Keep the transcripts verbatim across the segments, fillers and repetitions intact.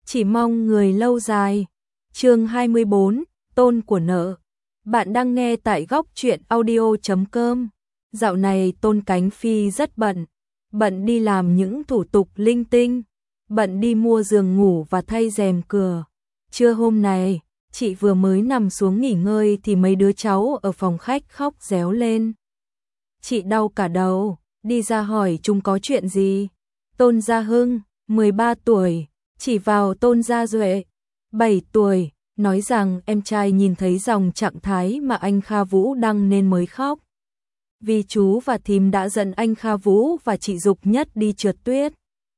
chỉ mong người lâu dài. Chương hai mươi bốn, Tôn của nợ. Bạn đang nghe tại góc truyện audio chấm com. Dạo này Tôn Cánh Phi rất bận, bận đi làm những thủ tục linh tinh, bận đi mua giường ngủ và thay rèm cửa. Trưa hôm nay, chị vừa mới nằm xuống nghỉ ngơi thì mấy đứa cháu ở phòng khách khóc réo lên. Chị đau cả đầu, đi ra hỏi chúng có chuyện gì. Tôn Gia Hưng, mười ba tuổi, chỉ vào Tôn Gia Duệ, bảy tuổi, nói rằng em trai nhìn thấy dòng trạng thái mà anh Kha Vũ đăng nên mới khóc. Vì chú và thím đã dẫn anh Kha Vũ và chị Dục Nhất đi trượt tuyết.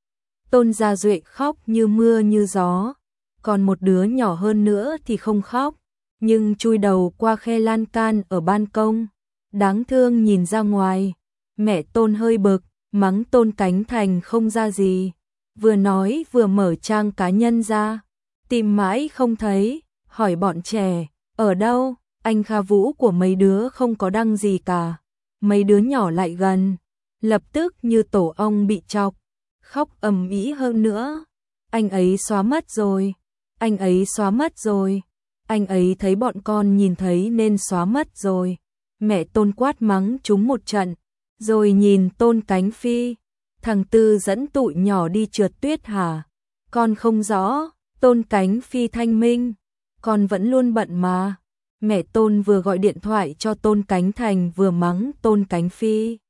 Tôn Gia Duệ khóc như mưa như gió, còn một đứa nhỏ hơn nữa thì không khóc, nhưng chui đầu qua khe lan can ở ban công, đáng thương nhìn ra ngoài. Mẹ Tôn hơi bực, mắng Tôn Cánh Thành không ra gì, vừa nói vừa mở trang cá nhân ra, tìm mãi không thấy, hỏi bọn trẻ, ở đâu, anh Kha Vũ của mấy đứa không có đăng gì cả. Mấy đứa nhỏ lại gần, lập tức như tổ ong bị chọc, khóc ầm ĩ hơn nữa. Anh ấy xóa mất rồi, anh ấy xóa mất rồi, anh ấy thấy bọn con nhìn thấy nên xóa mất rồi. Mẹ Tôn quát mắng chúng một trận, rồi nhìn Tôn Cánh Phi, thằng Tư dẫn tụi nhỏ đi trượt tuyết hả? Con không rõ. Tôn Cánh Phi thanh minh, con vẫn luôn bận mà. Mẹ Tôn vừa gọi điện thoại cho Tôn Cánh Thành vừa mắng Tôn Cánh Phi.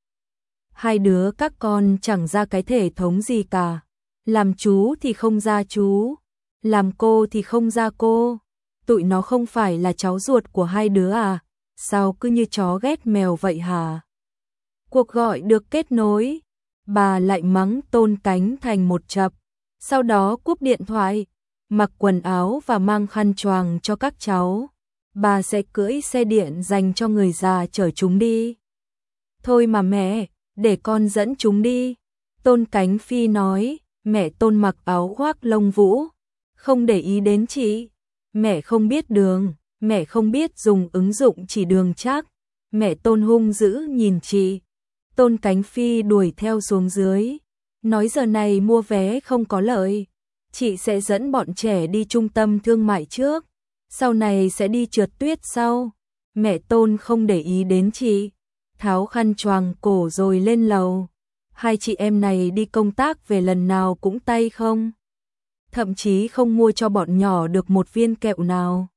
Hai đứa các con chẳng ra cái thể thống gì cả. Làm chú thì không ra chú, làm cô thì không ra cô. Tụi nó không phải là cháu ruột của hai đứa à? Sao cứ như chó ghét mèo vậy hả? Cuộc gọi được kết nối, bà lại mắng Tôn Cánh Thành một chập, sau đó cúp điện thoại, mặc quần áo và mang khăn choàng cho các cháu. Bà sẽ cưỡi xe điện dành cho người già chở chúng đi. Thôi mà mẹ, để con dẫn chúng đi. Tôn Cánh Phi nói, mẹ Tôn mặc áo khoác lông vũ, không để ý đến chị. Mẹ không biết đường, mẹ không biết dùng ứng dụng chỉ đường chắc. Mẹ Tôn hung dữ nhìn chị. Tôn Cánh Phi đuổi theo xuống dưới, nói giờ này mua vé không có lợi. Chị sẽ dẫn bọn trẻ đi trung tâm thương mại trước, sau này sẽ đi trượt tuyết sau. Mẹ Tôn không để ý đến chị, tháo khăn choàng cổ rồi lên lầu. Hai chị em này đi công tác về lần nào cũng tay không, thậm chí không mua cho bọn nhỏ được một viên kẹo nào.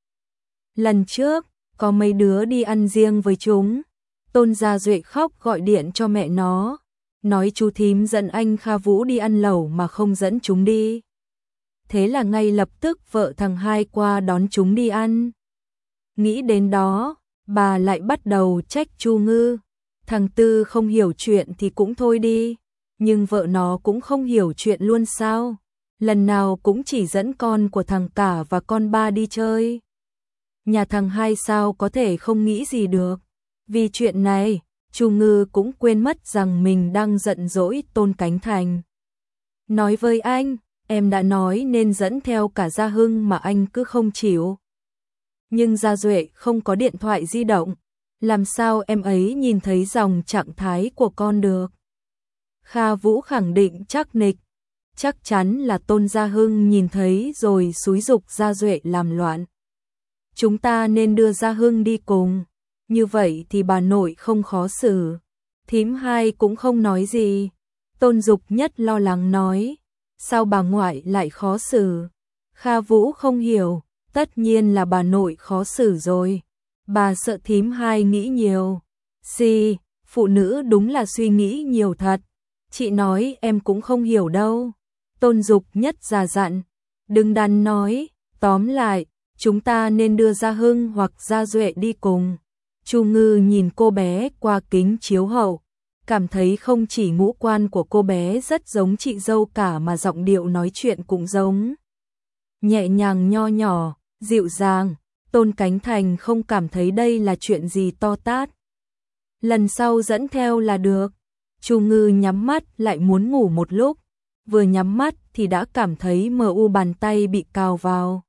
Lần trước, có mấy đứa đi ăn riêng với chúng. Tôn Gia Duệ khóc gọi điện cho mẹ nó, nói chú thím dẫn anh Kha Vũ đi ăn lẩu mà không dẫn chúng đi. Thế là ngay lập tức vợ thằng hai qua đón chúng đi ăn. Nghĩ đến đó, bà lại bắt đầu trách Chu Ngư. Thằng Tư không hiểu chuyện thì cũng thôi đi, nhưng vợ nó cũng không hiểu chuyện luôn sao? Lần nào cũng chỉ dẫn con của thằng cả và con ba đi chơi. Nhà thằng hai sao có thể không nghĩ gì được. Vì chuyện này, Chu Ngư cũng quên mất rằng mình đang giận dỗi Tôn Cánh Thành. Nói với anh, em đã nói nên dẫn theo cả Gia Hưng mà anh cứ không chịu. Nhưng Gia Duệ không có điện thoại di động, làm sao em ấy nhìn thấy dòng trạng thái của con được? Kha Vũ khẳng định chắc nịch, chắc chắn là Tôn Gia Hưng nhìn thấy rồi xúi giục Gia Duệ làm loạn. Chúng ta nên đưa Gia Hưng đi cùng, như vậy thì bà nội không khó xử. Thím hai cũng không nói gì. Tôn Dục Nhất lo lắng nói, sao bà ngoại lại khó xử? Kha Vũ không hiểu, tất nhiên là bà nội khó xử rồi. Bà sợ thím hai nghĩ nhiều. Xì, phụ nữ đúng là suy nghĩ nhiều thật. Chị nói em cũng không hiểu đâu. Tôn Dục Nhất già dặn, đừng đắn nói, tóm lại, chúng ta nên đưa Gia Hưng hoặc Gia Duệ đi cùng. Chu Ngư nhìn cô bé qua kính chiếu hậu, cảm thấy không chỉ ngũ quan của cô bé rất giống chị dâu cả mà giọng điệu nói chuyện cũng giống. Nhẹ nhàng nho nhỏ, dịu dàng, Tôn Cánh Thành không cảm thấy đây là chuyện gì to tát. Lần sau dẫn theo là được. Chu Ngư nhắm mắt lại muốn ngủ một lúc, vừa nhắm mắt thì đã cảm thấy mờ u bàn tay bị cào vào.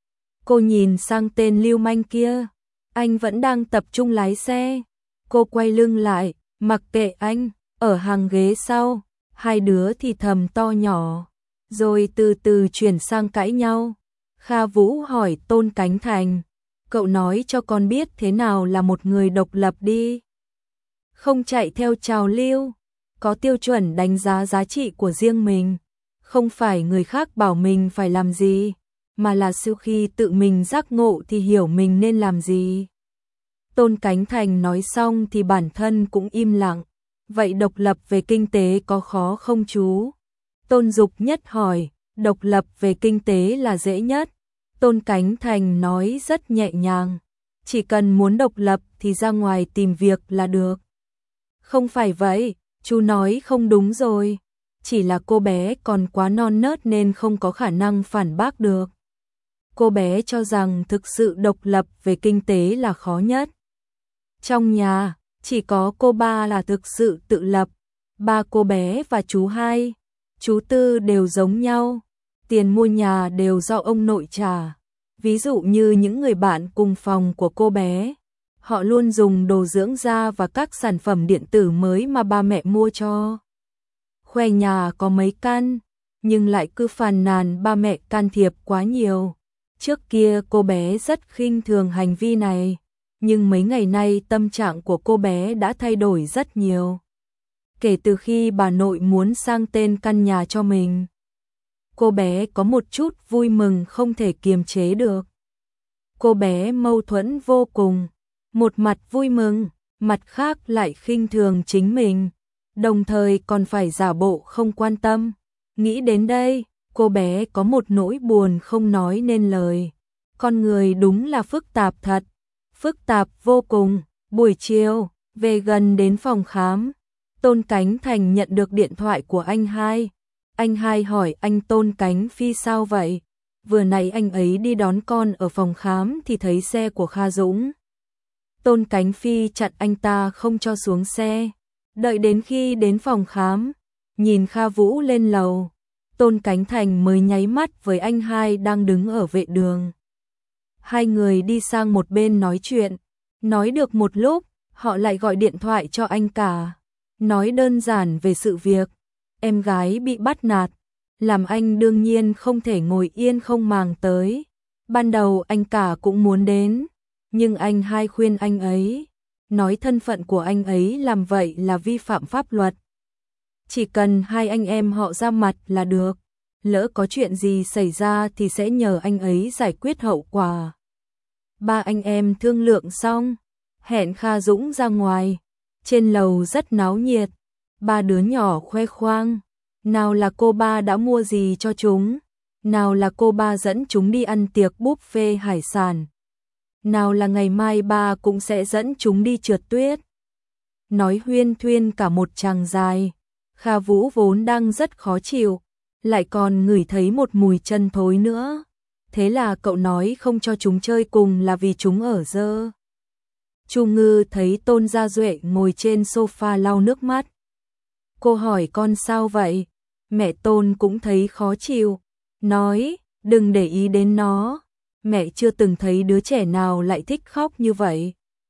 Cô nhìn sang tên lưu manh kia, anh vẫn đang tập trung lái xe. Cô quay lưng lại, mặc kệ anh, ở hàng ghế sau, hai đứa thì thầm to nhỏ. rồi từ từ chuyển sang cãi nhau. Kha Vũ hỏi Tôn Cánh Thành, cậu nói cho con biết thế nào là một người độc lập đi. Không chạy theo trào lưu, có tiêu chuẩn đánh giá giá trị của riêng mình, không phải người khác bảo mình phải làm gì, mà là sau khi tự mình giác ngộ thì hiểu mình nên làm gì. Tôn Cánh Thành nói xong thì bản thân cũng im lặng. Vậy độc lập về kinh tế có khó không chú? Tôn Dục Nhất hỏi. Độc lập về kinh tế là dễ nhất. Tôn Cánh Thành nói rất nhẹ nhàng. Chỉ cần muốn độc lập thì ra ngoài tìm việc là được. Không phải vậy, chú nói không đúng rồi. Chỉ là cô bé còn quá non nớt nên không có khả năng phản bác được. Cô bé cho rằng thực sự độc lập về kinh tế là khó nhất. Trong nhà, chỉ có cô ba là thực sự tự lập. Ba cô bé và chú hai, chú tư đều giống nhau. Tiền mua nhà đều do ông nội trả. Ví dụ như những người bạn cùng phòng của cô bé, họ luôn dùng đồ dưỡng da và các sản phẩm điện tử mới mà ba mẹ mua cho. Khoe nhà có mấy căn, nhưng lại cứ phàn nàn ba mẹ can thiệp quá nhiều. Trước kia cô bé rất khinh thường hành vi này, nhưng mấy ngày nay tâm trạng của cô bé đã thay đổi rất nhiều. Kể từ khi bà nội muốn sang tên căn nhà cho mình, cô bé có một chút vui mừng không thể kiềm chế được. Cô bé mâu thuẫn vô cùng, một mặt vui mừng, mặt khác lại khinh thường chính mình, đồng thời còn phải giả bộ không quan tâm. Nghĩ đến đây, cô bé có một nỗi buồn không nói nên lời. Con người đúng là phức tạp thật, phức tạp vô cùng. Buổi chiều, về gần đến phòng khám, Tôn Cánh Thành nhận được điện thoại của anh hai. Anh hai hỏi anh Tôn Cánh Phi sao vậy? Vừa nãy anh ấy đi đón con ở phòng khám thì thấy xe của Kha Dũng. Tôn Cánh Phi chặn anh ta không cho xuống xe. Đợi đến khi đến phòng khám, nhìn Kha Vũ lên lầu, Tôn Cánh Thành mới nháy mắt với anh hai đang đứng ở vệ đường. Hai người đi sang một bên nói chuyện, nói được một lúc, họ lại gọi điện thoại cho anh cả, nói đơn giản về sự việc em gái bị bắt nạt, làm anh đương nhiên không thể ngồi yên không màng tới. Ban đầu anh cả cũng muốn đến, nhưng anh hai khuyên anh ấy, nói thân phận của anh ấy làm vậy là vi phạm pháp luật. Chỉ cần hai anh em họ ra mặt là được, lỡ có chuyện gì xảy ra thì sẽ nhờ anh ấy giải quyết hậu quả. Ba anh em thương lượng xong, hẹn Kha Dũng ra ngoài. Trên lầu rất náo nhiệt, ba đứa nhỏ khoe khoang, nào là cô ba đã mua gì cho chúng, nào là cô ba dẫn chúng đi ăn tiệc buffet hải sản, nào là ngày mai ba cũng sẽ dẫn chúng đi trượt tuyết. Nói huyên thuyên cả một tràng dài. Kha Vũ vốn đang rất khó chịu, lại còn ngửi thấy một mùi chân thối nữa. Thế là cậu nói không cho chúng chơi cùng là vì chúng ở dơ. Chu Ngư thấy Tôn Gia Duệ ngồi trên sofa lau nước mắt. Cô hỏi con sao vậy? Mẹ Tôn cũng thấy khó chịu, nói đừng để ý đến nó. Mẹ chưa từng thấy đứa trẻ nào lại thích khóc như vậy.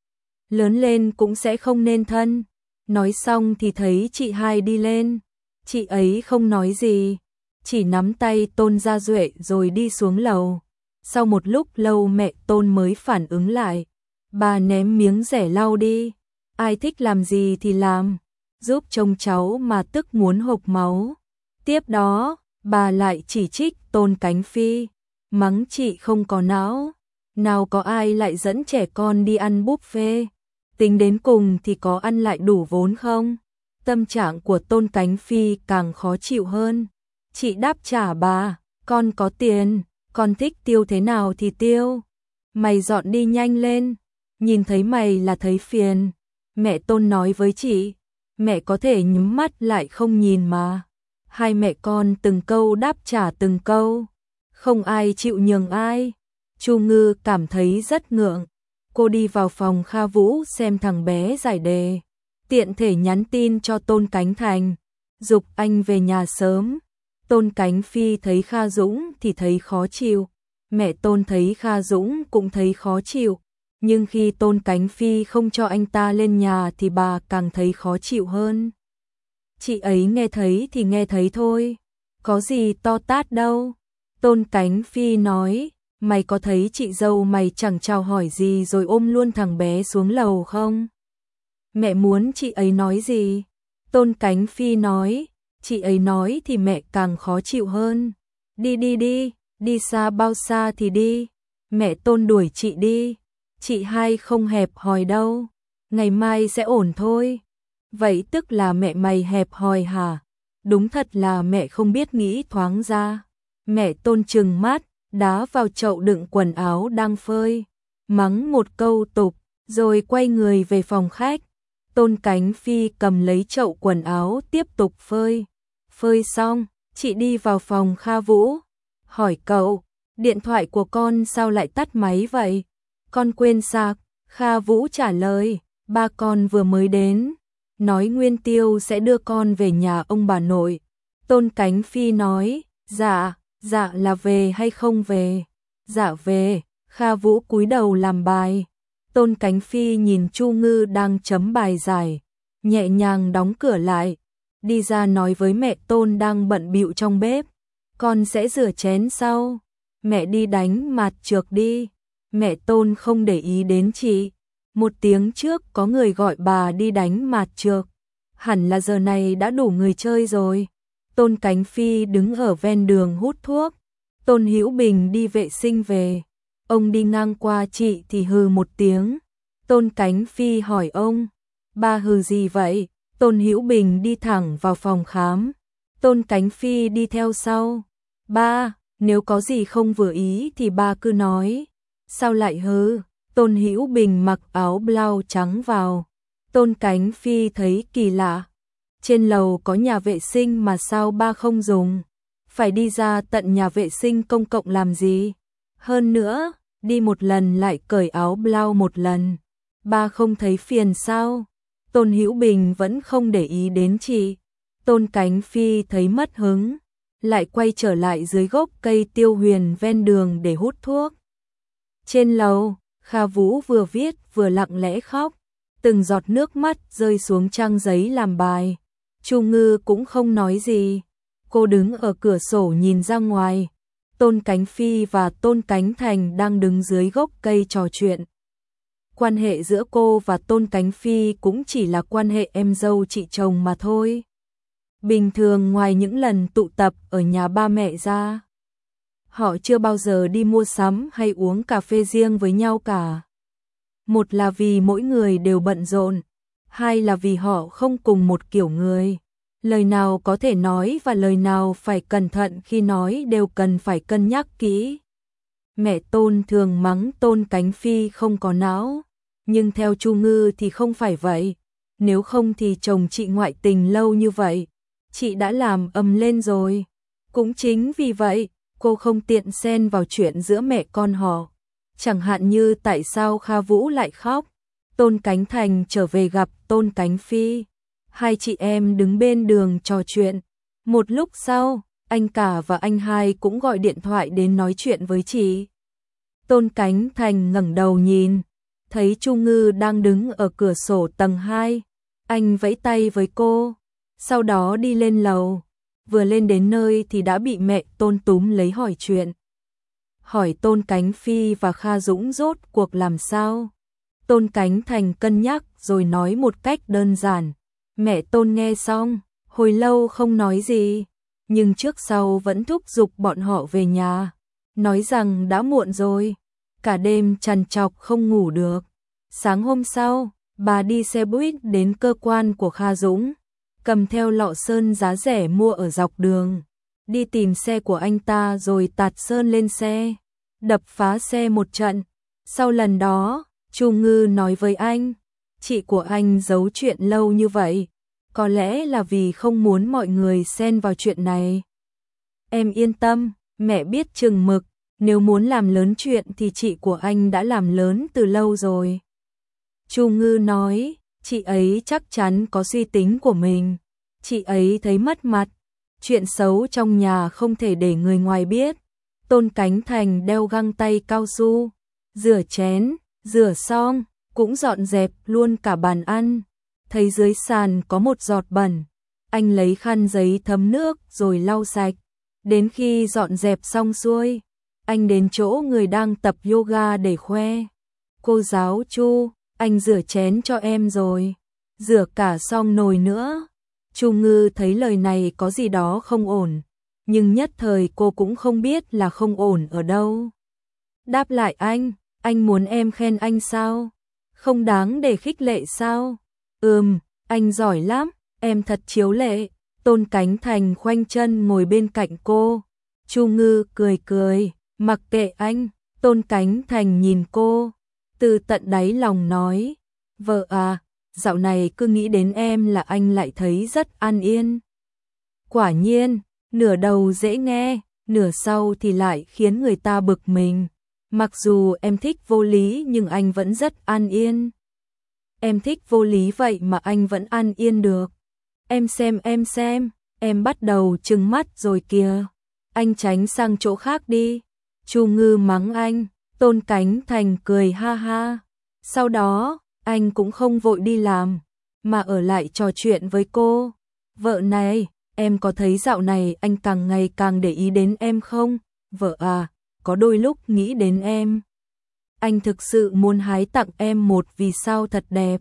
Lớn lên cũng sẽ không nên thân. Nói xong thì thấy chị hai đi lên. Chị ấy không nói gì, chỉ nắm tay Tôn Gia Duệ rồi đi xuống lầu. Sau một lúc lâu mẹ Tôn mới phản ứng lại. Bà ném miếng rẻ lau đi, ai thích làm gì thì làm, giúp trông cháu mà tức muốn hộc máu. Tiếp đó, bà lại chỉ trích Tôn Cánh Phi, mắng chị không có não, nào có ai lại dẫn trẻ con đi ăn buffet, tính đến cùng thì có ăn lại đủ vốn không? Tâm trạng của Tôn Cánh Phi càng khó chịu hơn. Chị đáp trả bà, con có tiền, con thích tiêu thế nào thì tiêu, mày dọn đi nhanh lên. Nhìn thấy mày là thấy phiền. Mẹ Tôn nói với chị, mẹ có thể nhắm mắt lại không nhìn mà. Hai mẹ con từng câu đáp trả từng câu, không ai chịu nhường ai. Chu Ngư cảm thấy rất ngượng. Cô đi vào phòng Kha Vũ xem thằng bé giải đề, tiện thể nhắn tin cho Tôn Cánh Thành, giục anh về nhà sớm. Tôn Cánh Phi thấy Kha Dũng thì thấy khó chịu, mẹ Tôn thấy Kha Dũng cũng thấy khó chịu. Nhưng khi Tôn Cánh Phi không cho anh ta lên nhà thì bà càng thấy khó chịu hơn. Chị ấy nghe thấy thì nghe thấy thôi, Có gì to tát đâu. Tôn Cánh Phi nói, mày có thấy chị dâu mày chẳng chào hỏi gì rồi ôm luôn thằng bé xuống lầu không? Mẹ muốn chị ấy nói gì? Tôn Cánh Phi nói, chị ấy nói thì mẹ càng khó chịu hơn. Đi đi đi, đi xa bao xa thì đi. Mẹ Tôn đuổi chị đi. Chị hai không hẹp hòi đâu. Ngày mai sẽ ổn thôi. Vậy tức là mẹ mày hẹp hòi hả? Đúng thật là mẹ không biết nghĩ thoáng ra. Mẹ Tôn trừng mắt, đá vào chậu đựng quần áo đang phơi, mắng một câu tục, rồi quay người về phòng khách. Tôn Cánh Phi cầm lấy chậu quần áo tiếp tục phơi. Phơi xong, chị đi vào phòng Kha Vũ, hỏi cậu, điện thoại của con sao lại tắt máy vậy? Con quên sạc. Kha Vũ trả lời, ba con vừa mới đến, nói Nguyên Tiêu sẽ đưa con về nhà ông bà nội. Tôn Cánh Phi nói, dạ, dạ là về hay không về? Dạ về. Kha Vũ cúi đầu làm bài. Tôn Cánh Phi nhìn Chu Ngư đang chấm bài giải, nhẹ nhàng đóng cửa lại, đi ra nói với mẹ Tôn đang bận bịu trong bếp, con sẽ rửa chén sau, mẹ đi đánh mạt trược đi. Mẹ Tôn không để ý đến chị. Một tiếng trước có người gọi bà đi đánh mạt trược, hẳn là giờ này đã đủ người chơi rồi. Tôn Cánh Phi đứng ở ven đường hút thuốc. Tôn Hữu Bình đi vệ sinh về. Ông đi ngang qua chị thì hừ một tiếng. Tôn Cánh Phi hỏi ông, ba hừ gì vậy? Tôn Hữu Bình đi thẳng vào phòng khám. Tôn Cánh Phi đi theo sau. Ba, nếu có gì không vừa ý thì ba cứ nói. Sao lại hừ? Tôn Hữu Bình mặc áo blau trắng vào. Tôn Cánh Phi thấy kỳ lạ. Trên lầu có nhà vệ sinh mà sao ba không dùng? Phải đi ra tận nhà vệ sinh công cộng làm gì? Hơn nữa, đi một lần lại cởi áo blau một lần. Ba không thấy phiền sao? Tôn Hữu Bình vẫn không để ý đến chị. Tôn Cánh Phi thấy mất hứng, lại quay trở lại dưới gốc cây tiêu huyền ven đường để hút thuốc. Trên lầu, Kha Vũ vừa viết vừa lặng lẽ khóc, từng giọt nước mắt rơi xuống trang giấy làm bài. Chu Ngư cũng không nói gì, cô đứng ở cửa sổ nhìn ra ngoài. Tôn Cánh Phi và Tôn Cánh Thành đang đứng dưới gốc cây trò chuyện. Quan hệ giữa cô và Tôn Cánh Phi cũng chỉ là quan hệ em dâu chị chồng mà thôi. Bình thường ngoài những lần tụ tập ở nhà ba mẹ ra, họ chưa bao giờ đi mua sắm hay uống cà phê riêng với nhau cả. Một là vì mỗi người đều bận rộn, hai là vì họ không cùng một kiểu người. Lời nào có thể nói và lời nào phải cẩn thận khi nói đều cần phải cân nhắc kỹ. Mẹ Tôn thường mắng Tôn Cánh Phi không có não, nhưng theo Chu Ngư thì không phải vậy. Nếu không thì chồng chị ngoại tình lâu như vậy, chị đã làm ầm lên rồi. Cũng chính vì vậy, cô không tiện xen vào chuyện giữa mẹ con họ. Chẳng hạn như tại sao Kha Vũ lại khóc. Tôn Cánh Thành trở về gặp Tôn Cánh Phi. Hai chị em đứng bên đường trò chuyện. Một lúc sau, anh cả và anh hai cũng gọi điện thoại đến nói chuyện với chị. Tôn Cánh Thành ngẩng đầu nhìn, thấy Chu Ngư đang đứng ở cửa sổ tầng hai. Anh vẫy tay với cô, sau đó đi lên lầu. Vừa lên đến nơi thì đã bị mẹ Tôn túm lấy hỏi chuyện. Hỏi Tôn Cánh Phi và Kha Dũng rốt cuộc làm sao. Tôn Cánh Thành cân nhắc rồi nói một cách đơn giản. Mẹ Tôn nghe xong, hồi lâu không nói gì, nhưng trước sau vẫn thúc giục bọn họ về nhà, nói rằng đã muộn rồi, cả đêm trằn trọc không ngủ được. Sáng hôm sau, bà đi xe buýt đến cơ quan của Kha Dũng, cầm theo lọ sơn giá rẻ mua ở dọc đường, đi tìm xe của anh ta rồi tạt sơn lên xe, đập phá xe một trận. Sau lần đó, Chu Ngư nói với anh, chị của anh giấu chuyện lâu như vậy, có lẽ là vì không muốn mọi người xen vào chuyện này. Em yên tâm, mẹ biết chừng mực, nếu muốn làm lớn chuyện thì chị của anh đã làm lớn từ lâu rồi. Chu Ngư nói, chị ấy chắc chắn có suy tính của mình, chị ấy thấy mất mặt, chuyện xấu trong nhà không thể để người ngoài biết. Tôn Cánh Thành đeo găng tay cao su, rửa chén, rửa xong, cũng dọn dẹp luôn cả bàn ăn. Thấy dưới sàn có một giọt bẩn, anh lấy khăn giấy thấm nước rồi lau sạch, Đến khi dọn dẹp xong xuôi, anh đến chỗ người đang tập yoga để khoe. Cô giáo Chu, anh rửa chén cho em rồi. Rửa cả xong nồi nữa. Chu Ngư thấy lời này có gì đó không ổn, nhưng nhất thời cô cũng không biết là không ổn ở đâu. Đáp lại anh, anh muốn em khen anh sao? Không đáng để khích lệ sao? Ừm, anh giỏi lắm, em thật chiếu lệ. Tôn Cánh Thành khoanh chân ngồi bên cạnh cô. Chu Ngư cười cười, mặc kệ anh. Tôn Cánh Thành nhìn cô, từ tận đáy lòng nói, vợ à, dạo này cứ nghĩ đến em là anh lại thấy rất an yên. Quả nhiên, nửa đầu dễ nghe, nửa sau thì lại khiến người ta bực mình. Mặc dù em thích vô lý nhưng anh vẫn rất an yên. Em thích vô lý vậy mà anh vẫn an yên được. Em xem em xem, em bắt đầu trừng mắt rồi kìa. Anh tránh sang chỗ khác đi. Chu Ngư mắng anh, Tôn Cánh Thành cười ha ha. Sau đó, anh cũng không vội đi làm, mà ở lại trò chuyện với cô. Vợ này, em có thấy dạo này anh càng ngày càng để ý đến em không? Vợ à, có đôi lúc nghĩ đến em. Anh thực sự muốn hái tặng em một vì sao thật đẹp.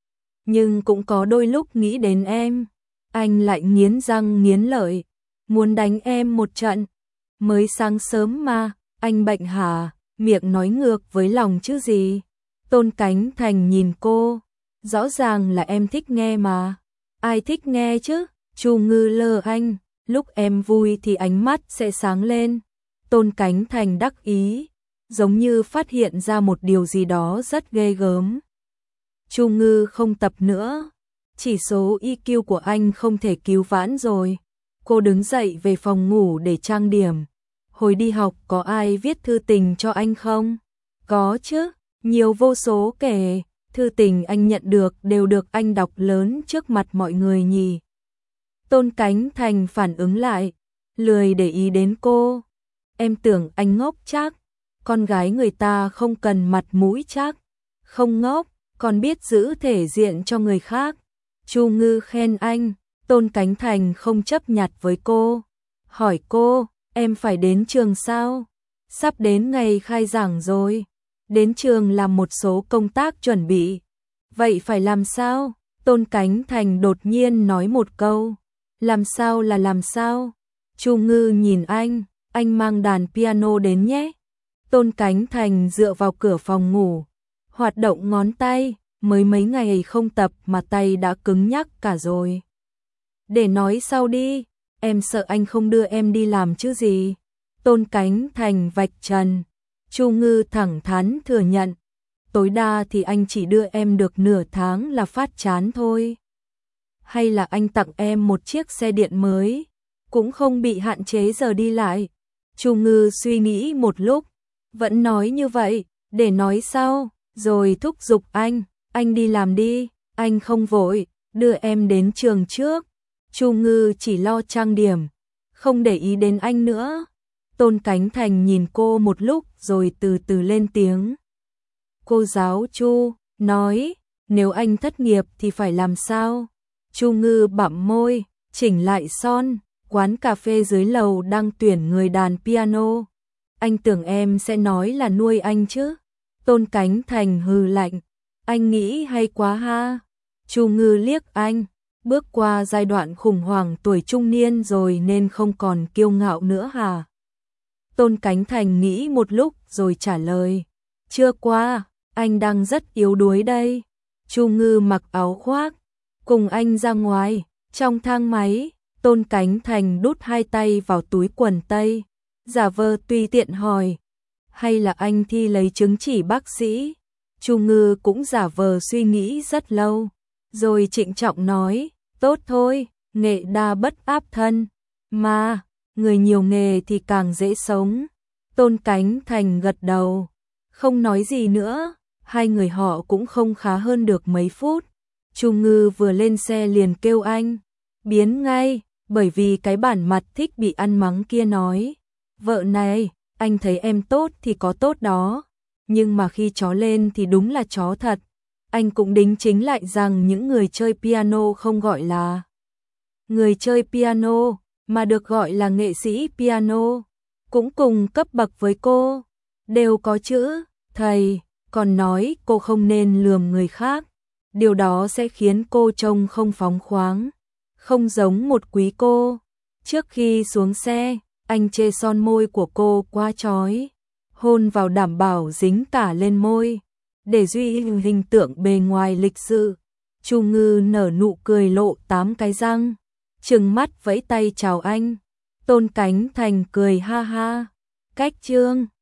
Nhưng cũng có đôi lúc nghĩ đến em, anh lại nghiến răng nghiến lợi, muốn đánh em một trận. Mới sáng sớm mà, anh bệnh hả? Miệng nói ngược với lòng chứ gì. Tôn Cánh Thành nhìn cô, rõ ràng là em thích nghe mà. Ai thích nghe chứ? Chu Ngư lơ anh, lúc em vui thì ánh mắt sẽ sáng lên. Tôn Cánh Thành đắc ý, giống như phát hiện ra một điều gì đó rất ghê gớm. Chu Ngư không tập nữa, chỉ số i kiu của anh không thể cứu vãn rồi. Cô đứng dậy về phòng ngủ để trang điểm. Hồi đi học có ai viết thư tình cho anh không? Có chứ, nhiều vô số kể. Thư tình anh nhận được đều được anh đọc lớn trước mặt mọi người nhỉ. Tôn Cánh Thành phản ứng lại, lười để ý đến cô. Em tưởng anh ngốc chắc, con gái người ta không cần mặt mũi chắc. Không ngốc, còn biết giữ thể diện cho người khác. Chu Ngư khen anh, Tôn Cánh Thành không chấp nhặt với cô. Hỏi cô, em phải đến trường sao? Sắp đến ngày khai giảng rồi. Đến trường làm một số công tác chuẩn bị. Vậy phải làm sao? Tôn Cánh Thành đột nhiên nói một câu. Làm sao là làm sao? Chu Ngư nhìn anh, anh mang đàn piano đến nhé. Tôn Cánh Thành dựa vào cửa phòng ngủ, hoạt động ngón tay, mới mấy ngày không tập mà tay đã cứng nhắc cả rồi. Để nói sau đi, em sợ anh không đưa em đi làm chứ gì. Tôn Cánh Thành vạch trần. Chu Ngư thẳng thắn thừa nhận, tối đa thì anh chỉ đưa em được nửa tháng là phát chán thôi. Hay là anh tặng em một chiếc xe điện mới, cũng không bị hạn chế giờ đi lại. Chu Ngư suy nghĩ một lúc, vẫn nói như vậy, để nói sau, rồi thúc giục anh, anh đi làm đi, anh không vội, đưa em đến trường trước. Chu Ngư chỉ lo trang điểm, không để ý đến anh nữa. Tôn Cánh Thành nhìn cô một lúc rồi từ từ lên tiếng. Cô giáo Chu, nói, nếu anh thất nghiệp thì phải làm sao? Chu Ngư bặm môi, chỉnh lại son, quán cà phê dưới lầu đang tuyển người đàn piano. Anh tưởng em sẽ nói là nuôi anh chứ? Tôn Cánh Thành hừ lạnh, anh nghĩ hay quá ha. Chu Ngư liếc anh, bước qua giai đoạn khủng hoảng tuổi trung niên rồi nên không còn kiêu ngạo nữa hả? Tôn Cánh Thành nghĩ một lúc rồi trả lời, chưa qua, anh đang rất yếu đuối đây. Chu Ngư mặc áo khoác, cùng anh ra ngoài, trong thang máy, Tôn Cánh Thành đút hai tay vào túi quần tây, giả vờ tùy tiện hỏi, hay là anh thi lấy chứng chỉ bác sĩ? Chu Ngư cũng giả vờ suy nghĩ rất lâu, rồi trịnh trọng nói, tốt thôi, nghệ đa bất áp thân, mà, người nhiều nghề thì càng dễ sống. Tôn Cánh Thành gật đầu, không nói gì nữa, hai người họ cũng không khá hơn được mấy phút. Chu Ngư vừa lên xe liền kêu anh, biến ngay, bởi vì cái bản mặt thích bị ăn mắng kia nói, vợ này, anh thấy em tốt thì có tốt đó, nhưng mà khi chó lên thì đúng là chó thật. Anh cũng đính chính lại rằng những người chơi piano không gọi là người chơi piano, mà được gọi là nghệ sĩ piano, cũng cùng cấp bậc với cô, đều có chữ thầy, còn nói cô không nên lườm người khác. Điều đó sẽ khiến cô trông không phóng khoáng, không giống một quý cô. Trước khi xuống xe, anh chê son môi của cô quá chói, hôn vào đảm bảo dính cả lên môi, để duy hình tượng bề ngoài lịch sự. Chu Ngư nở nụ cười lộ tám cái răng, trừng mắt vẫy tay chào anh. Tôn Cánh Thành cười ha ha. Cách chương